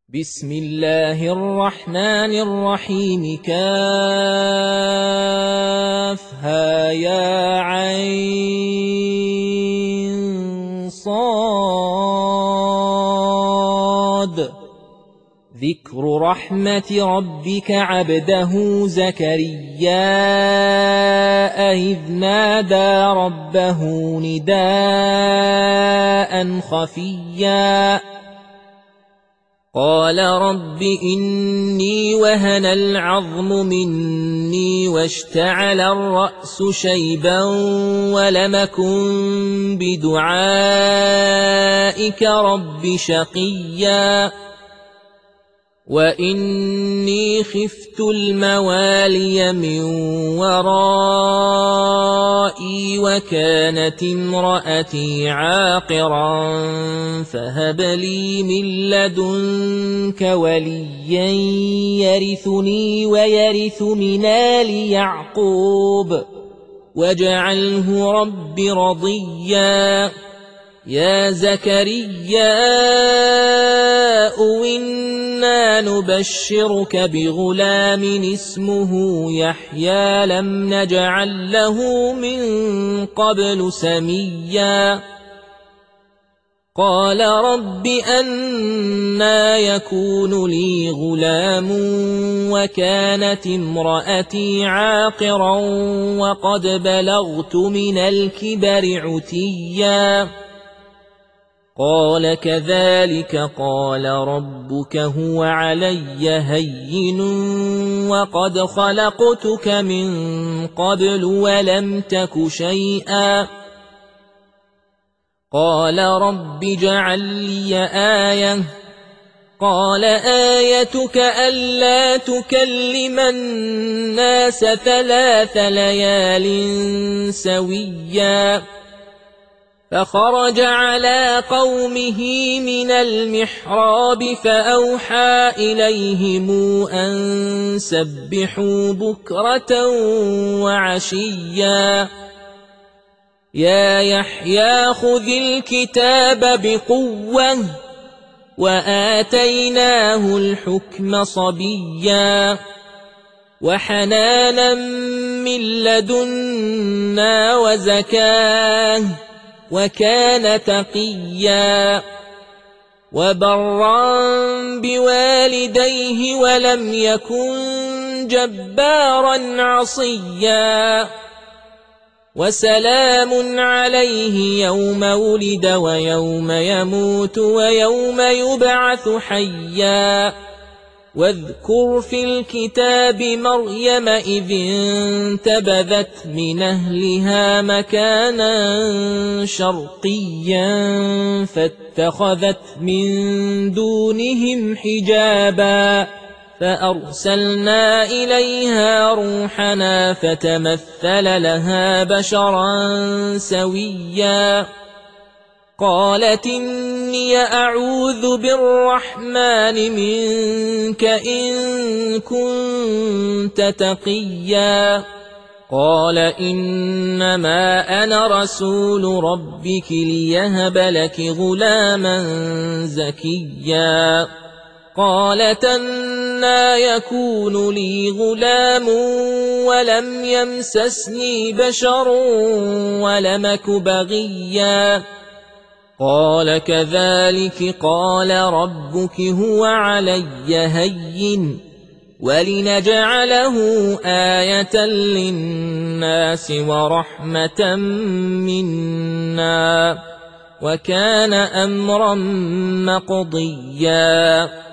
بسم الله الرحمن الرحيم كافها يا عين صاد ذكر رحمة ربك عبده زكريا إذ نادى ربه نداء خفيا قال رب إني وهن العظم مني واشتعل الرأس شيبا ولم أكن بدعائك رب شقيا وإني خفت الموالي من ورائي وكانت امرأتي عاقرا فهب لي من لدنك وليا يرثني ويرث من آل يعقوب واجعله رب رضيا يا زكريا إنا نبشرك بغلام اسمه يحيى لم نجعل له من قبل سميا قال رب أنى يكون لي غلام وكانت امرأتي عاقرا وقد بلغت من الكبر عتيا قال كذلك قال ربك هو علي هين وقد خلقتك من قبل ولم تك شيئا قال رب اجعل لي آية قال آيتك ألا تكلم الناس 3 ليال سويا فخرج على قومه من المحراب فأوحى إليهم أن سبحوا بكرة وعشيا يا يحيى خذ الكتاب بقوة وآتيناه الحكم صبيا وحنانا من لدنا وزكاه وكان تقيا وبرا بوالديه ولم يكن جبارا عصيا وسلام عليه يوم ولد ويوم يموت ويوم يبعث حيا واذكر في الكتاب مريم إذ انتبذت من أهلها مكانا شرقيا فاتخذت من دونهم حجابا فأرسلنا إليها روحنا فتمثل لها بشرا سويا قالت إني أعوذ بالرحمن منك إن كنت تقيا قال إنما أنا رسول ربك ليهب لك غلاما زكيا قالت أنى يكون لي غلام ولم يمسسني بشر ولم أك بغيا قال كذلك قال ربك هو علي هين ولنجعله آية للناس ورحمة منا وكان أمرا مقضيا